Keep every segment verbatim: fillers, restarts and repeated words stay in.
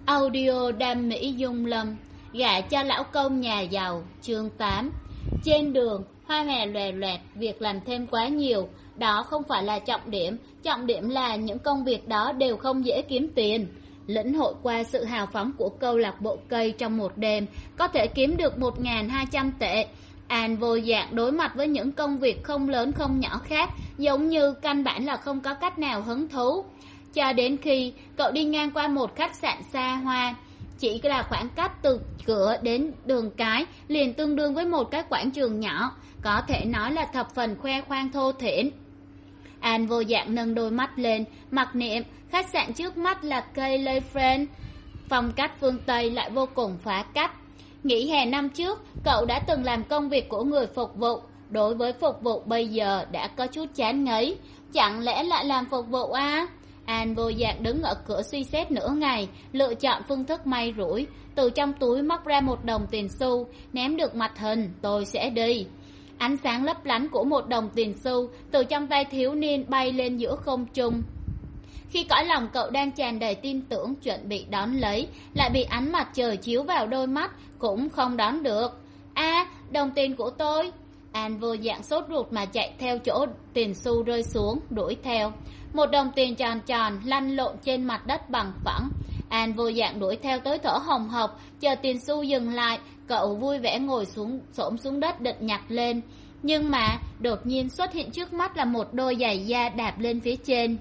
Audio đam mỹ dung lâm, gả cho lão công nhà giàu, chương tám. Trên đường, hoa hòe loè loẹt, việc làm thêm quá nhiều, đó không phải là trọng điểm, trọng điểm là những công việc đó đều không dễ kiếm tiền. Lĩnh hội qua sự hào phóng của câu lạc bộ cây trong một đêm, có thể kiếm được một nghìn hai trăm tệ. An vô dạng đối mặt với những công việc không lớn không nhỏ khác, giống như căn bản là không có cách nào hứng thú. Cho đến khi cậu đi ngang qua một khách sạn xa hoa, chỉ là khoảng cách từ cửa đến đường cái liền tương đương với một cái quảng trường nhỏ, có thể nói là thập phần khoe khoang thô thiển. An vô dạng nâng đôi mắt lên, mặc niệm khách sạn trước mắt là cây Lê Friend, phong cách phương Tây lại vô cùng phá cách. Nghỉ hè năm trước, cậu đã từng làm công việc của người phục vụ, đối với phục vụ bây giờ đã có chút chán ngấy, chẳng lẽ lại làm phục vụ à? An vô dạng đứng ở cửa suy xét nửa ngày, lựa chọn phương thức may rủi, từ trong túi móc ra một đồng tiền xu, ném được mặt hình, tôi sẽ đi. Ánh sáng lấp lánh của một đồng tiền xu từ trong tay thiếu niên bay lên giữa không trung. Khi cõi lòng cậu đang tràn đầy tin tưởng chuẩn bị đón lấy, lại bị ánh mặt trời chiếu vào đôi mắt, cũng không đón được. A, à, đồng tiền của tôi! An vô dạng sốt ruột mà chạy theo chỗ tiền xu rơi xuống, đuổi theo. Một đồng tiền tròn tròn lăn lộn trên mặt đất bằng phẳng. An vô dạng đuổi theo tới thở hồng hộc, chờ tiền xu dừng lại, cậu vui vẻ ngồi xuống xổm xuống đất định nhặt lên. Nhưng mà đột nhiên xuất hiện trước mắt là một đôi giày da đạp lên phía trên.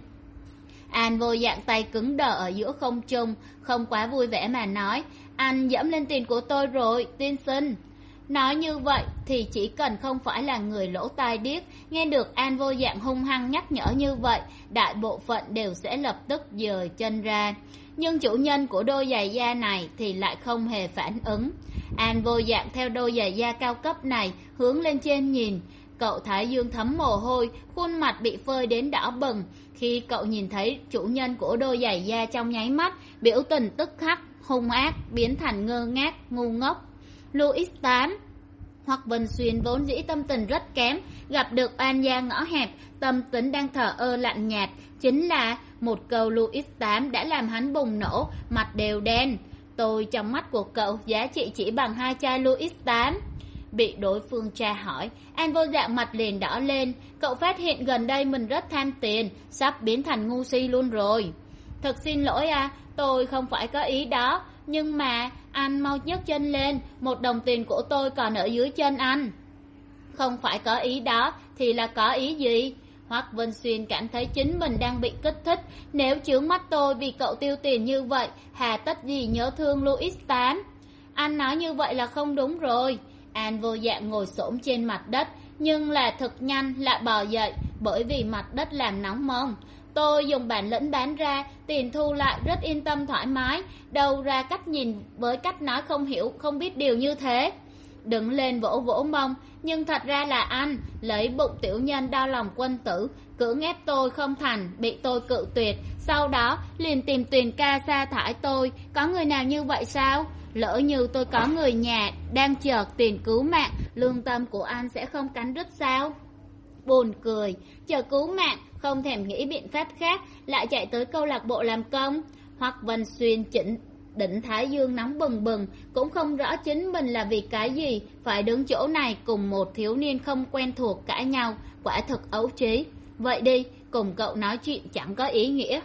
An vô dạng tay cứng đờ ở giữa không trung, không quá vui vẻ mà nói, anh dẫm lên tiền của tôi rồi, tiên sinh. Nói như vậy thì chỉ cần không phải là người lỗ tai điếc, nghe được An vô dạng hung hăng nhắc nhở như vậy, đại bộ phận đều sẽ lập tức dời chân ra. Nhưng chủ nhân của đôi giày da này thì lại không hề phản ứng. An vô dạng theo đôi giày da cao cấp này hướng lên trên nhìn, cậu thái dương thấm mồ hôi, khuôn mặt bị phơi đến đỏ bừng. Khi cậu nhìn thấy chủ nhân của đôi giày da trong nháy mắt, biểu tình tức khắc hung ác biến thành ngơ ngác ngu ngốc. Louis tám. Hoặc Vân Xuyên vốn dĩ tâm tình rất kém, gặp được oan gia ngõ hẹp, tâm tính đang thờ ơ lạnh nhạt, chính là một câu Louis tám đã làm hắn bùng nổ, mặt đều đen. Tôi trong mắt của cậu giá trị chỉ bằng hai chai Louis tám. Bị đối phương tra hỏi, An vô dạng mặt liền đỏ lên, cậu phát hiện gần đây mình rất tham tiền, sắp biến thành ngu si luôn rồi. Thật xin lỗi à, tôi không phải có ý đó, nhưng mà anh mau nhấc chân lên, một đồng tiền của tôi còn ở dưới chân anh. Không phải có ý đó thì là có ý gì? Hoắc Vân Xuyên cảm thấy chính mình đang bị kích thích, nếu chướng mắt tôi vì cậu tiêu tiền như vậy, hà tất gì nhớ thương Louis tám. Anh nói như vậy là không đúng rồi. An vô dạng ngồi xổm trên mặt đất, nhưng là thực nhanh lại bò dậy, bởi vì mặt đất làm nóng mông. Tôi dùng bản lĩnh bán ra, tiền thu lại rất yên tâm thoải mái, đâu ra cách nhìn với cách nói không hiểu, không biết điều như thế. Đứng lên vỗ vỗ mông, nhưng thật ra là anh, lấy bụng tiểu nhân đau lòng quân tử, cưỡng ép tôi không thành, bị tôi cự tuyệt, sau đó liền tìm Tuyền ca sa thải tôi, có người nào như vậy sao? Lỡ như tôi có người nhà đang chờ tiền cứu mạng, lương tâm của anh sẽ không cắn rứt sao? Buồn cười, chờ cứu mạng, không thèm nghĩ biện pháp khác, lại chạy tới câu lạc bộ làm công. Hoắc Vân Xuyên chỉnh đỉnh thái dương nóng bừng bừng, cũng không rõ chính mình là vì cái gì phải đứng chỗ này cùng một thiếu niên không quen thuộc cãi nhau, quả thực ấu trí. Vậy đi, cùng cậu nói chuyện chẳng có ý nghĩa.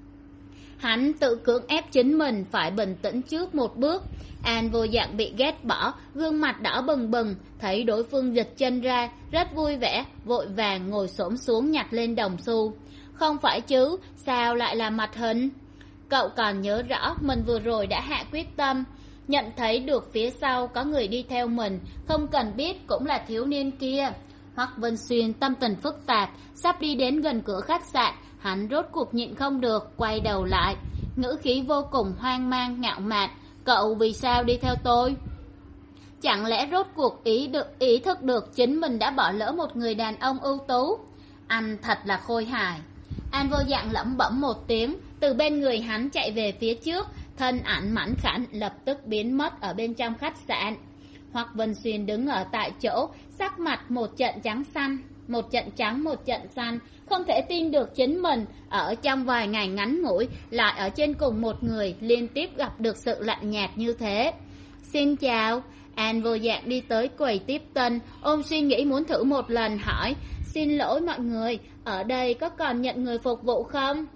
Hắn tự cưỡng ép chính mình phải bình tĩnh trước một bước. An vô dạng bị ghét bỏ, gương mặt đỏ bừng bừng, thấy đối phương giật chân ra, rất vui vẻ, vội vàng ngồi xổm xuống nhặt lên đồng xu. Không phải chứ, sao lại là mặt hình? Cậu còn nhớ rõ mình vừa rồi đã hạ quyết tâm, nhận thấy được phía sau có người đi theo mình, không cần biết cũng là thiếu niên kia. Hoắc Vân Xuyên tâm tình phức tạp, sắp đi đến gần cửa khách sạn, hắn rốt cuộc nhịn không được, quay đầu lại, ngữ khí vô cùng hoang mang ngạo mạn. Cậu vì sao đi theo tôi? Chẳng lẽ rốt cuộc ý được ý thức được chính mình đã bỏ lỡ một người đàn ông ưu tú? Anh thật là khôi hài. An vô dạng lẩm bẩm một tiếng, từ bên người hắn chạy về phía trước, thân ảnh mảnh khảnh lập tức biến mất ở bên trong khách sạn. Hoắc Vân Xuyên đứng ở tại chỗ, sắc mặt một trận trắng xanh. một trận trắng một trận xanh, không thể tin được chính mình ở trong vài ngày ngắn ngủi lại ở trên cùng một người liên tiếp gặp được sự lạnh nhạt như thế. Xin chào. An vô dạng đi tới quầy tiếp tân, ôm suy nghĩ muốn thử một lần hỏi, xin lỗi mọi người, ở đây có còn nhận người phục vụ không?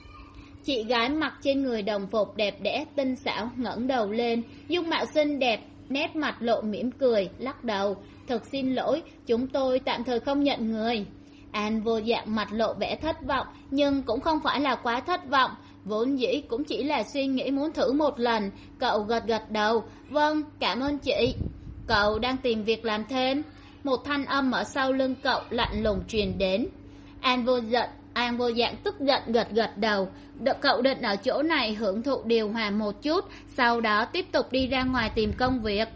Chị gái mặc trên người đồng phục đẹp đẽ tinh xảo ngẩng đầu lên, dung mạo xinh đẹp, nét mặt lộ mỉm cười, lắc đầu, thật xin lỗi, chúng tôi tạm thời không nhận người. An vô dạng mặt lộ vẻ thất vọng, nhưng cũng không phải là quá thất vọng, vốn dĩ cũng chỉ là suy nghĩ muốn thử một lần. Cậu gật gật đầu, vâng, cảm ơn chị. Cậu đang tìm việc làm thêm? Một thanh âm ở sau lưng cậu lạnh lùng truyền đến. An vô giận An vô dạng tức giận gật gật đầu. Đợi cậu định ở chỗ này hưởng thụ điều hòa một chút, sau đó tiếp tục đi ra ngoài tìm công việc.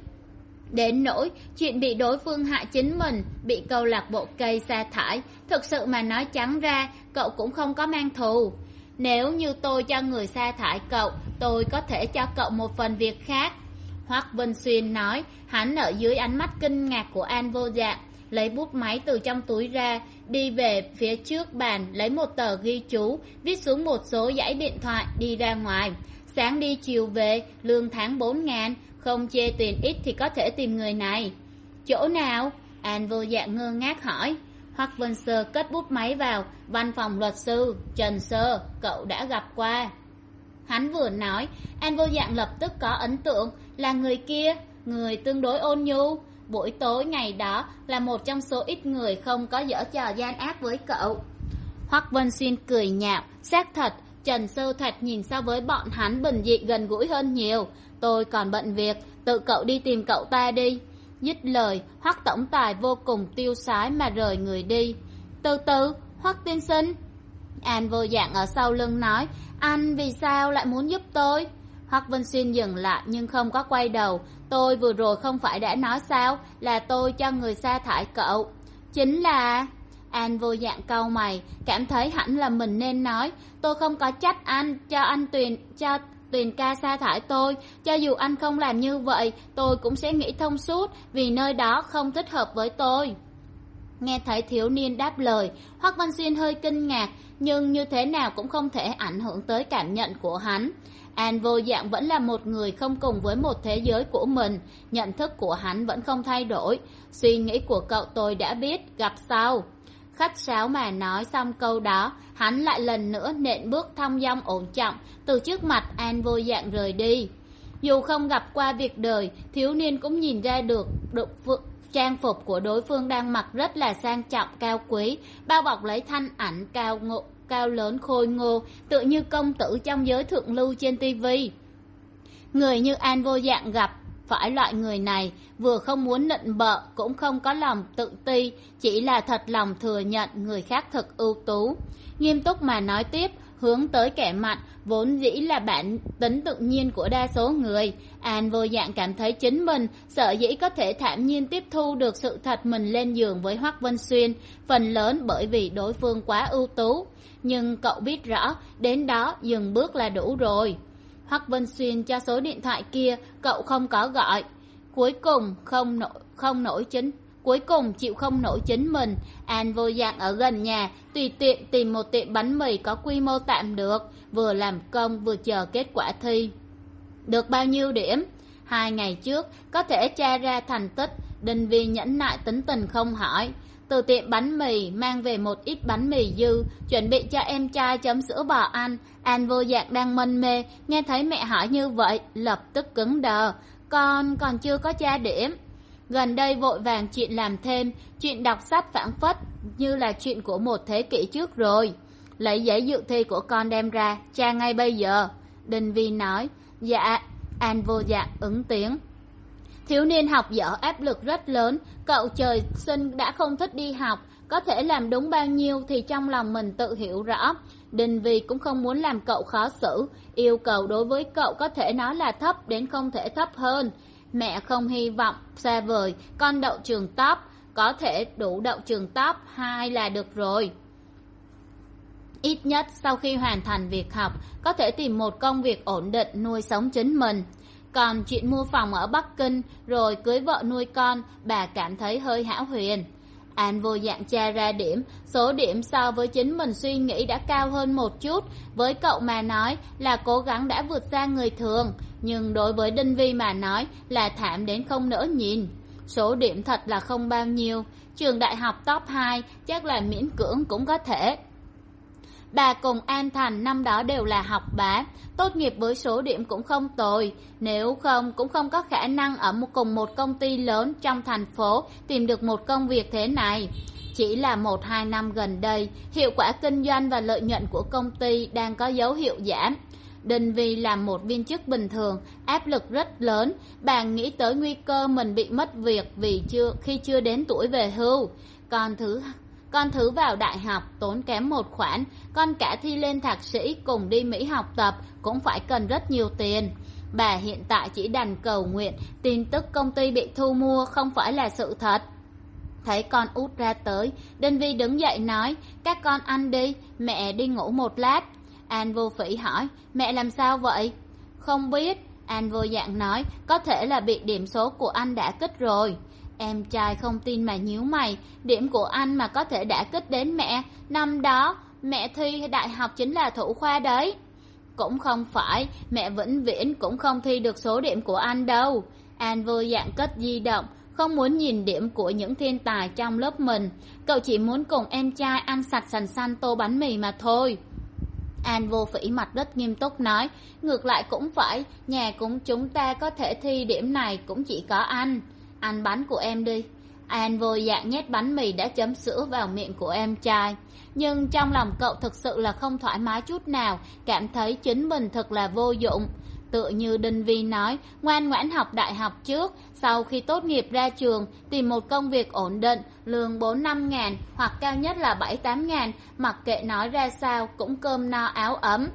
Đến nỗi chuyện bị đối phương hại chính mình, bị câu lạc bộ cây sa thải, thực sự mà nói trắng ra, cậu cũng không có mang thù. Nếu như tôi cho người sa thải cậu, tôi có thể cho cậu một phần việc khác. Hoắc Vân Xuyên nói, hắn ở dưới ánh mắt kinh ngạc của An vô dạng, lấy bút máy từ trong túi ra, đi về phía trước bàn, lấy một tờ ghi chú, viết xuống một số dãy điện thoại, đi ra ngoài. Sáng đi chiều về, lương tháng bốn ngàn, không chê tiền ít thì có thể tìm người này. Chỗ nào? An vô dạng ngơ ngác hỏi. Hoắc Vân Sơ cất bút máy vào, văn phòng luật sư, Trần Sơ, cậu đã gặp qua. Hắn vừa nói, An vô dạng lập tức có ấn tượng, là người kia, người tương đối ôn nhu. Buổi tối ngày đó là một trong số ít người không có giở trò gian ác với cậu. Hoắc Vân Xuyên cười nhạo, xác thật, Trần Sơ thật nhìn so với bọn hắn bình dị gần gũi hơn nhiều. Tôi còn bận việc, tự cậu đi tìm cậu ta đi. Dứt lời, Hoắc tổng tài vô cùng tiêu sái mà rời người đi. Từ từ, Hoắc tiên sinh. An vô dạng ở sau lưng nói, anh vì sao lại muốn giúp tôi? Hoắc Vân Xuyên dừng lại nhưng không có quay đầu. Tôi vừa rồi không phải đã nói sao, là tôi cho người sa thải cậu. Chính là... An vô dạng cau mày, cảm thấy hẳn là mình nên nói, tôi không có trách anh cho anh Tuyền cho Tuyền ca sa thải tôi, cho dù anh không làm như vậy, tôi cũng sẽ nghĩ thông suốt, vì nơi đó không thích hợp với tôi. Nghe thấy thiếu niên đáp lời, Hoắc Văn Xuyên hơi kinh ngạc, nhưng như thế nào cũng không thể ảnh hưởng tới cảm nhận của hắn. An vô dạng vẫn là một người không cùng với một thế giới của mình, nhận thức của hắn vẫn không thay đổi. Suy nghĩ của cậu tôi đã biết, gặp sau. Khách sáo mà nói xong câu đó, hắn lại lần nữa nện bước thong dong ổn trọng, từ trước mặt An vô dạng rời đi. Dù không gặp qua việc đời, thiếu niên cũng nhìn ra được, được trang phục của đối phương đang mặc rất là sang trọng cao quý, bao bọc lấy thanh ảnh cao ngộ, cao lớn khôi ngô, tựa như công tử trong giới thượng lưu trên tivi. Người như An vô dạng gặp phải loại người này, vừa không muốn nịnh bợ, cũng không có lòng tự ti, chỉ là thật lòng thừa nhận người khác thật ưu tú. Nghiêm túc mà nói tiếp, hướng tới kẻ mạnh, vốn dĩ là bản tính tự nhiên của đa số người. An vô dạng cảm thấy chính mình sở dĩ có thể thản nhiên tiếp thu được sự thật mình lên giường với Hoắc Vân Xuyên, phần lớn bởi vì đối phương quá ưu tú. Nhưng cậu biết rõ, đến đó dừng bước là đủ rồi. Hoắc Vân Xuyên cho số điện thoại kia, cậu không có gọi. Cuối cùng không nổi, không nổi chính Cuối cùng chịu không nổi chính mình, An vô dạng ở gần nhà, tùy tiện tìm một tiệm bánh mì có quy mô tạm được, vừa làm công vừa chờ kết quả thi. Được bao nhiêu điểm? Hai ngày trước, có thể tra ra thành tích, Đinh Vi nhẫn nại tính tình không hỏi. Từ tiệm bánh mì mang về một ít bánh mì dư, chuẩn bị cho em trai chấm sữa bò ăn. An vô dạng đang mân mê, nghe thấy mẹ hỏi như vậy, lập tức cứng đờ. Con còn chưa có tra điểm. Gần đây vội vàng chuyện làm thêm, chuyện đọc sách phảng phất như là chuyện của một thế kỷ trước rồi. Lấy giấy dự thi của con đem ra, tra ngay bây giờ. Đinh Vi nói. Dạ. An vô dạng ứng tiếng. Thiếu niên học dở áp lực rất lớn, cậu trời sinh đã không thích đi học, có thể làm đúng bao nhiêu thì trong lòng mình tự hiểu rõ. Đinh Vi cũng không muốn làm cậu khó xử, yêu cầu đối với cậu có thể nói là thấp đến không thể thấp hơn. Mẹ không hy vọng xa vời con đậu trường top, có thể đủ đậu trường top hai là được rồi. Ít nhất sau khi hoàn thành việc học, có thể tìm một công việc ổn định nuôi sống chính mình. Còn chuyện mua phòng ở Bắc Kinh rồi cưới vợ nuôi con, bà cảm thấy hơi hão huyền. An vô dạng tra ra điểm, số điểm so với chính mình suy nghĩ đã cao hơn một chút. Với cậu mà nói là cố gắng đã vượt xa người thường, nhưng đối với Đinh Vi mà nói là thảm đến không nỡ nhìn. Số điểm thật là không bao nhiêu, trường đại học top hai chắc là miễn cưỡng cũng có thể. Bà cùng An Thành năm đó đều là học bá, tốt nghiệp với số điểm cũng không tồi, nếu không cũng không có khả năng ở một cùng một công ty lớn trong thành phố tìm được một công việc thế này. Chỉ là một hai năm gần đây, hiệu quả kinh doanh và lợi nhuận của công ty đang có dấu hiệu giảm. Đinh Vi làm một viên chức bình thường, áp lực rất lớn, bà nghĩ tới nguy cơ mình bị mất việc vì chưa khi chưa đến tuổi về hưu. Còn thứ Con thứ vào đại học tốn kém một khoản, con cả thi lên thạc sĩ cùng đi Mỹ học tập cũng phải cần rất nhiều tiền. Bà hiện tại chỉ đành cầu nguyện tin tức công ty bị thu mua không phải là sự thật. Thấy con út ra tới, Đinh Vi đứng dậy nói, các con ăn đi, mẹ đi ngủ một lát. An Vô Phỉ hỏi, mẹ làm sao vậy? Không biết, An Vô Dạng nói, có thể là bị điểm số của anh đã kích rồi. Em trai không tin mà nhíu mày, điểm của anh mà có thể đã kích đến mẹ, năm đó mẹ thi đại học chính là thủ khoa đấy. Cũng không phải, mẹ vĩnh viễn cũng không thi được số điểm của anh đâu. An Vô Dạng cất di động, không muốn nhìn điểm của những thiên tài trong lớp mình, cậu chỉ muốn cùng em trai ăn sạch sành xanh tô bánh mì mà thôi. An Vô Phỉ mặt rất nghiêm túc nói, ngược lại cũng phải, nhà cũng chúng ta có thể thi điểm này cũng chỉ có anh. Ăn bánh của em đi. An Vô Dạng nhét bánh mì đã chấm sữa vào miệng của em trai, nhưng trong lòng cậu thực sự là không thoải mái chút nào, cảm thấy chính mình thật là vô dụng. Tựa như Đinh Vi nói, ngoan ngoãn học đại học trước, sau khi tốt nghiệp ra trường tìm một công việc ổn định, lương bốn năm ngàn hoặc cao nhất là bảy tám ngàn, mặc kệ nói ra sao cũng cơm no áo ấm.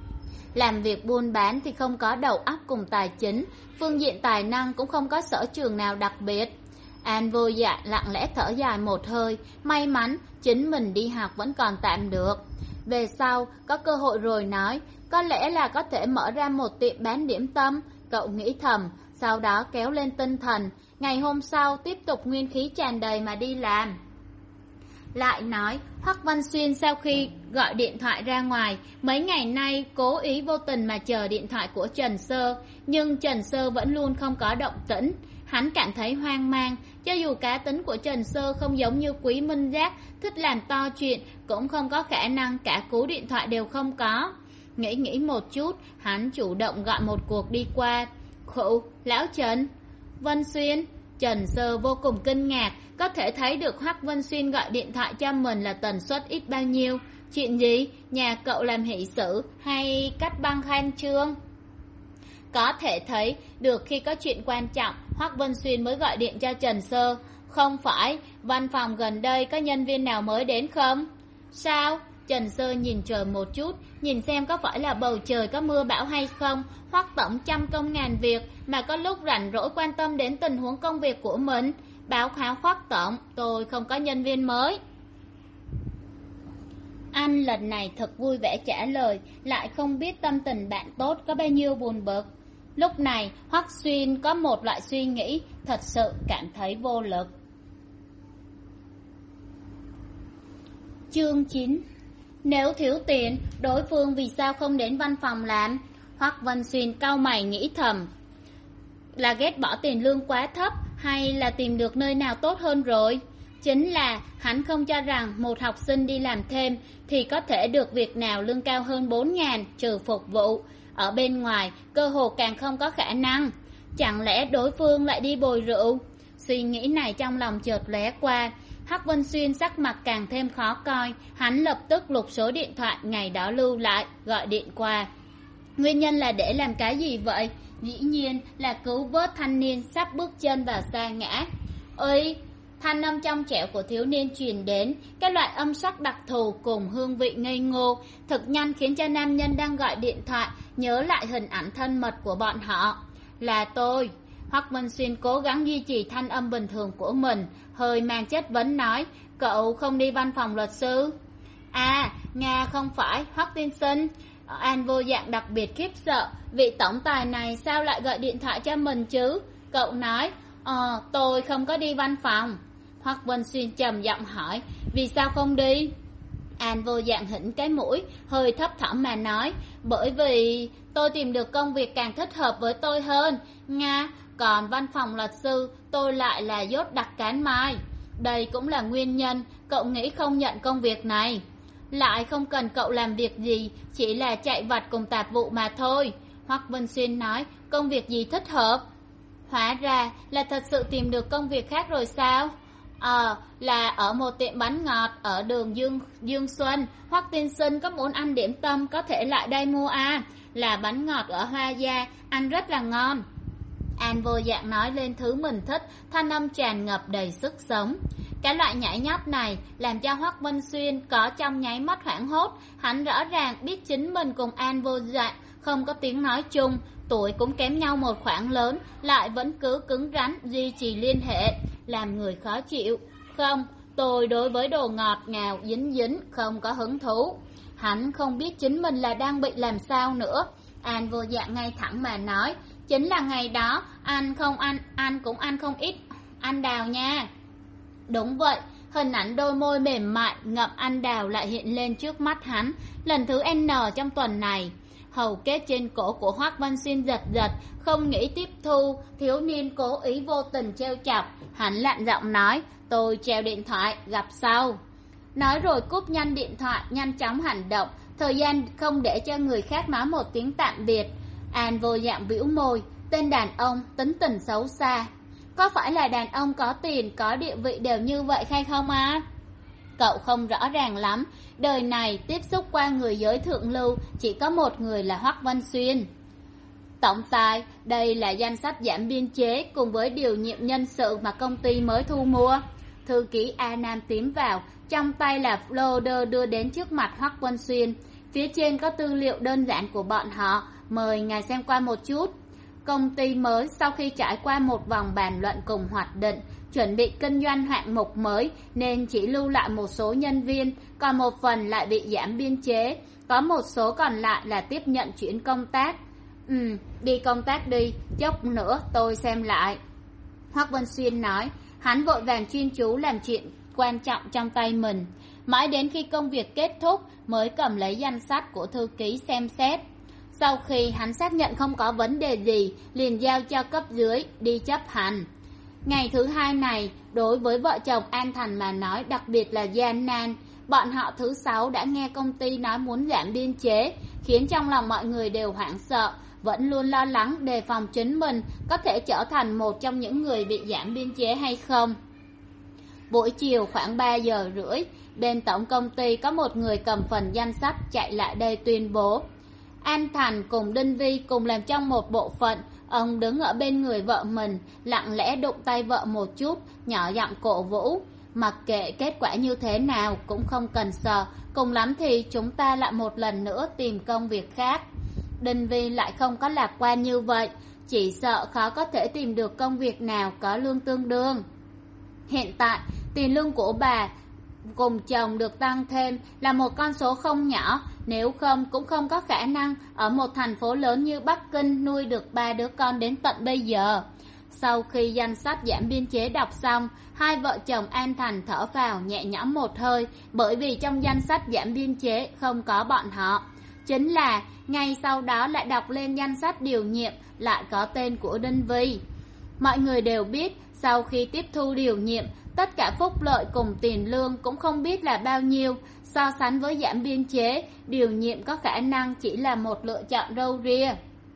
Làm việc buôn bán thì không có đầu óc cùng tài chính, phương diện tài năng cũng không có sở trường nào đặc biệt. An Vô Dạ lặng lẽ thở dài một hơi, may mắn chính mình đi học vẫn còn tạm được. Về sau có cơ hội rồi nói, có lẽ là có thể mở ra một tiệm bán điểm tâm, cậu nghĩ thầm, sau đó kéo lên tinh thần, ngày hôm sau tiếp tục nguyên khí tràn đầy mà đi làm. Lại nói, Hoắc Văn Xuyên sau khi gọi điện thoại ra ngoài, mấy ngày nay cố ý vô tình mà chờ điện thoại của Trần Sơ, nhưng Trần Sơ vẫn luôn không có động tĩnh. Hắn cảm thấy hoang mang, cho dù cá tính của Trần Sơ không giống như Quý Minh Giác, thích làm to chuyện, cũng không có khả năng cả cú điện thoại đều không có. Nghĩ nghĩ một chút, hắn chủ động gọi một cuộc đi qua. Khụ, lão Trần. Văn Xuyên. Trần Sơ vô cùng kinh ngạc, có thể thấy được Hoắc Văn Xuyên gọi điện thoại cho mình là tần suất ít bao nhiêu. Chuyện gì? Nhà cậu làm hỷ sự hay cắt băng khai trương? Có thể thấy được khi có chuyện quan trọng, Hoắc Văn Xuyên mới gọi điện cho Trần Sơ. Không phải, văn phòng gần đây có nhân viên nào mới đến không? Sao? Trần Sơ nhìn trời một chút, nhìn xem có phải là bầu trời có mưa bão hay không. Hoắc tổng trăm công ngàn việc mà có lúc rảnh rỗi quan tâm đến tình huống công việc của mình. Báo cáo Hoắc tổng, tôi không có nhân viên mới. Anh lần này thật vui vẻ trả lời, lại không biết tâm tình bạn tốt có bao nhiêu buồn bực. Lúc này Hoắc Xuyên có một loại suy nghĩ, thật sự cảm thấy vô lực. Chương chín. Nếu thiếu tiền, đối phương vì sao không đến văn phòng làm? Hoắc Văn Xuyên cau mày nghĩ thầm, là ghét bỏ tiền lương quá thấp hay là tìm được nơi nào tốt hơn rồi? Chính là hắn không cho rằng một học sinh đi làm thêm thì có thể được việc nào lương cao hơn bốn ngàn trừ phục vụ. Ở bên ngoài cơ hồ càng không có khả năng. Chẳng lẽ đối phương lại đi bồi rượu? Suy nghĩ này trong lòng chợt lóe qua. Hoắc Văn Xuyên sắc mặt càng thêm khó coi, hắn lập tức lục số điện thoại ngày đó lưu lại, gọi điện qua. Nguyên nhân là để làm cái gì vậy? Dĩ nhiên là cứu vớt thanh niên sắp bước chân vào sa ngã. Ơi, thanh âm trong trẻo của thiếu niên truyền đến, các loại âm sắc đặc thù cùng hương vị ngây ngô, thực nhanh khiến cho nam nhân đang gọi điện thoại nhớ lại hình ảnh thân mật của bọn họ. Là tôi. Hoắc Văn Xuyên cố gắng duy trì thanh âm bình thường của mình, hơi mang chất vấn nói, cậu không đi văn phòng luật sư? À, Nga không phải, Hoắc tiên sinh. An Vô Dạng đặc biệt khiếp sợ, vị tổng tài này sao lại gọi điện thoại cho mình chứ? Cậu nói, ờ, tôi không có đi văn phòng. Hoắc Vân Xuyên trầm giọng hỏi, vì sao không đi? An Vô Dạng hỉnh cái mũi, hơi thấp thỏm mà nói, bởi vì tôi tìm được công việc càng thích hợp với tôi hơn, Nga, còn văn phòng luật sư tôi lại là dốt đặc cán mai. Đây cũng là nguyên nhân cậu nghĩ không nhận công việc này. Lại không cần cậu làm việc gì, chỉ là chạy vặt cùng tạp vụ mà thôi. Hoắc Vân Xuyên nói, công việc gì thích hợp? Hóa ra là thật sự tìm được công việc khác rồi sao? Ờ, là ở một tiệm bánh ngọt ở đường Dương Dương Xuân. Hoắc tiên sinh có muốn ăn điểm tâm có thể lại đây mua à? Là bánh ngọt ở Hoa Gia, ăn rất là ngon. An Vô Dạng nói lên thứ mình thích, thanh âm tràn ngập đầy sức sống. Cái loại nhảy nhót này làm cho Hoắc Vân Xuyên có trong nháy mắt hoảng hốt. Hắn rõ ràng biết chính mình cùng An Vô Dạng không có tiếng nói chung, tuổi cũng kém nhau một khoảng lớn, lại vẫn cứ cứng rắn duy trì liên hệ, làm người khó chịu. Không, tôi đối với đồ ngọt ngào dính dính không có hứng thú. Hắn không biết chính mình là đang bị làm sao nữa. An Vô Dạng ngay thẳng mà nói, chính là ngày đó anh không ăn, anh cũng ăn không ít anh đào nha. Đúng vậy, hình ảnh đôi môi mềm mại ngậm anh đào lại hiện lên trước mắt hắn, lần thứ N trong tuần này. Hầu kết trên cổ của Hoắc Văn Xuyên giật giật, không nghĩ tiếp thu, thiếu niên cố ý vô tình trêu chọc. Hắn lạnh giọng nói, tôi treo điện thoại, gặp sau. Nói rồi cúp nhanh điện thoại, nhanh chóng hành động, thời gian không để cho người khác nói một tiếng tạm biệt. An Vô Dạng bĩu môi, tên đàn ông tính tình xấu xa. Có phải là đàn ông có tiền, có địa vị đều như vậy hay không à? Cậu không rõ ràng lắm, đời này tiếp xúc qua người giới thượng lưu chỉ có một người là Hoắc Văn Xuyên. Tổng tài, đây là danh sách giảm biên chế cùng với điều nhiệm nhân sự mà công ty mới thu mua. Thư ký A Nam tiến vào, trong tay là folder đưa đến trước mặt Hoắc Văn Xuyên. Phía trên có tư liệu đơn giản của bọn họ, mời ngài xem qua một chút. Công ty mới sau khi trải qua một vòng bàn luận cùng hoạch định, chuẩn bị kinh doanh hạng mục mới nên chỉ lưu lại một số nhân viên, còn một phần lại bị giảm biên chế, có một số còn lại là tiếp nhận chuyển công tác. Ừ, đi công tác đi, chốc nữa tôi xem lại. Hoắc Vân Xuyên nói, hắn vội vàng chuyên chú làm chuyện quan trọng trong tay mình. Mãi đến khi công việc kết thúc mới cầm lấy danh sách của thư ký xem xét. Sau khi hắn xác nhận không có vấn đề gì, liền giao cho cấp dưới đi chấp hành. Ngày thứ hai này, đối với vợ chồng An Thành mà nói đặc biệt là gian nan. Bọn họ thứ sáu đã nghe công ty nói muốn giảm biên chế, khiến trong lòng mọi người đều hoảng sợ, vẫn luôn lo lắng đề phòng chính mình có thể trở thành một trong những người bị giảm biên chế hay không. Buổi chiều khoảng ba giờ rưỡi, bên tổng công ty có một người cầm phần danh sách chạy lại đây tuyên bố. An Thành cùng Đinh Vi cùng làm trong một bộ phận, ông đứng ở bên người vợ mình, lặng lẽ đụng tay vợ một chút, nhỏ giọng cổ vũ. Mặc kệ kết quả như thế nào cũng không cần sợ, cùng lắm thì chúng ta lại một lần nữa tìm công việc khác. Đinh Vi lại không có lạc quan như vậy, chỉ sợ khó có thể tìm được công việc nào có lương tương đương. Hiện tại, tiền lương của bà cùng chồng được tăng thêm là một con số không nhỏ, nếu không cũng không có khả năng ở một thành phố lớn như Bắc Kinh nuôi được ba đứa con đến tận bây giờ. Sau khi danh sách giảm biên chế đọc xong, hai vợ chồng An Thành thở vào nhẹ nhõm một hơi, bởi vì trong danh sách giảm biên chế không có bọn họ. Chính là ngay sau đó lại đọc lên danh sách điều nhiệm, lại có tên của Đinh Vi. Mọi người đều biết, sau khi tiếp thu điều nhiệm, tất cả phúc lợi cùng tiền lương cũng không biết là bao nhiêu. So sánh với giảm biên chế, điều nhiệm có khả năng chỉ là một lựa chọn râu ria.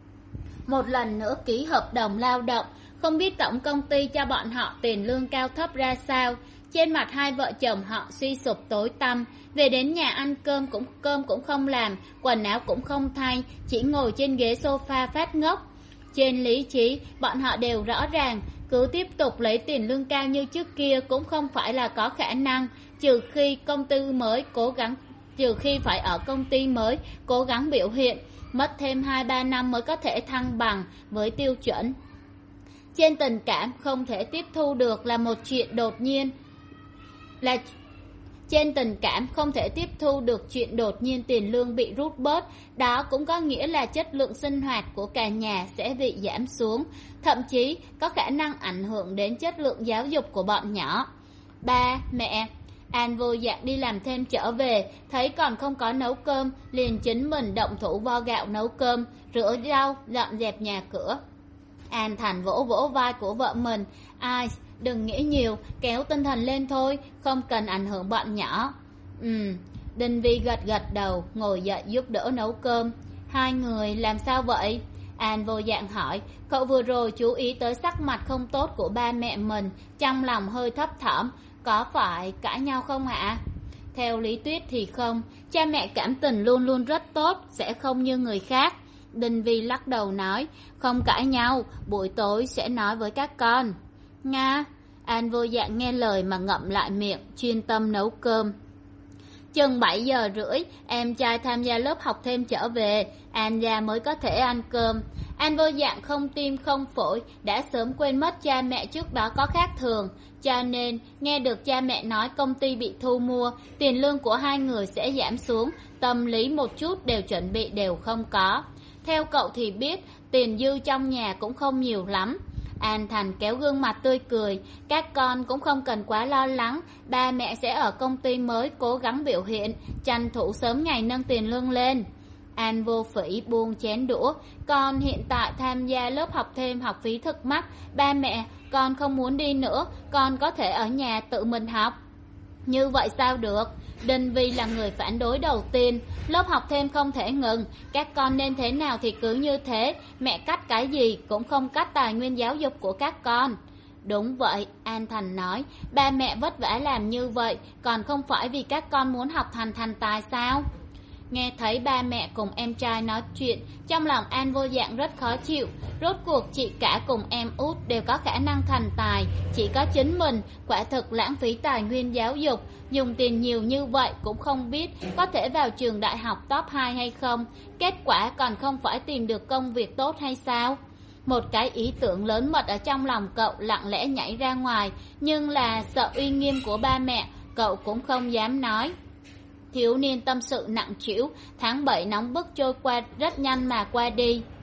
Một lần nữa ký hợp đồng lao động, không biết tổng công ty cho bọn họ tiền lương cao thấp ra sao. Trên mặt hai vợ chồng họ suy sụp tối tăm, về đến nhà ăn cơm cũng cơm cũng không làm, quần áo cũng không thay, chỉ ngồi trên ghế sofa phát ngốc. Trên lý trí, bọn họ đều rõ ràng, cứ tiếp tục lấy tiền lương cao như trước kia cũng không phải là có khả năng, trừ khi công ty mới cố gắng, trừ khi phải ở công ty mới cố gắng biểu hiện, mất thêm hai ba năm mới có thể thăng bằng với tiêu chuẩn. Trên tình cảm không thể tiếp thu được là một chuyện đột nhiên, là trên tình cảm không thể tiếp thu được chuyện đột nhiên tiền lương bị rút bớt, đó cũng có nghĩa là chất lượng sinh hoạt của cả nhà sẽ bị giảm xuống, thậm chí có khả năng ảnh hưởng đến chất lượng giáo dục của bọn nhỏ. Ba, mẹ. An vô dạng đi làm thêm trở về, thấy còn không có nấu cơm, liền chính mình động thủ vo gạo nấu cơm, rửa rau, dọn dẹp nhà cửa. An Thành vỗ vỗ vai của vợ mình. Ai, đừng nghĩ nhiều, kéo tinh thần lên thôi, không cần ảnh hưởng bọn nhỏ. Ừ, Đinh Vi gật gật đầu, ngồi dậy giúp đỡ nấu cơm. Hai người làm sao vậy? An vô dạng hỏi. Cậu vừa rồi chú ý tới sắc mặt không tốt của ba mẹ mình, trong lòng hơi thấp thỏm. Có phải cãi nhau không ạ? Theo lý thuyết thì không, cha mẹ cảm tình luôn luôn rất tốt, sẽ không như người khác. Đinh Vi lắc đầu nói, không cãi nhau, buổi tối sẽ nói với các con. Nga. An vô dạng nghe lời mà ngậm lại miệng, chuyên tâm nấu cơm. Chừng bảy giờ rưỡi, em trai tham gia lớp học thêm trở về, An gia mới có thể ăn cơm. An vô dạng không tim không phổi, đã sớm quên mất cha mẹ trước đó có khác thường, cho nên nghe được cha mẹ nói công ty bị thu mua, tiền lương của hai người sẽ giảm xuống, tâm lý một chút đều chuẩn bị đều không có. Theo cậu thì biết, tiền dư trong nhà cũng không nhiều lắm. An Thành kéo gương mặt tươi cười, các con cũng không cần quá lo lắng, ba mẹ sẽ ở công ty mới cố gắng biểu hiện, tranh thủ sớm ngày nâng tiền lương lên. An vô phỉ buông chén đũa, con hiện tại tham gia lớp học thêm học phí thực mắc, ba mẹ, con không muốn đi nữa, con có thể ở nhà tự mình học. Như vậy sao được? Đinh Vi là người phản đối đầu tiên, lớp học thêm không thể ngừng, các con nên thế nào thì cứ như thế, mẹ cắt cái gì cũng không cắt tài nguyên giáo dục của các con. Đúng vậy, An Thành nói, ba mẹ vất vả làm như vậy, còn không phải vì các con muốn học hành thành tài sao? Nghe thấy ba mẹ cùng em trai nói chuyện, trong lòng An vô dạng rất khó chịu. Rốt cuộc chị cả cùng em út đều có khả năng thành tài, chỉ có chính mình, quả thực lãng phí tài nguyên giáo dục. Dùng tiền nhiều như vậy cũng không biết có thể vào trường đại học top hai hay không, kết quả còn không phải tìm được công việc tốt hay sao? Một cái ý tưởng lớn mật ở trong lòng cậu lặng lẽ nhảy ra ngoài, nhưng là sợ uy nghiêm của ba mẹ, cậu cũng không dám nói. Thiếu niên tâm sự nặng trĩu, tháng bảy nóng bức trôi qua rất nhanh mà qua đi.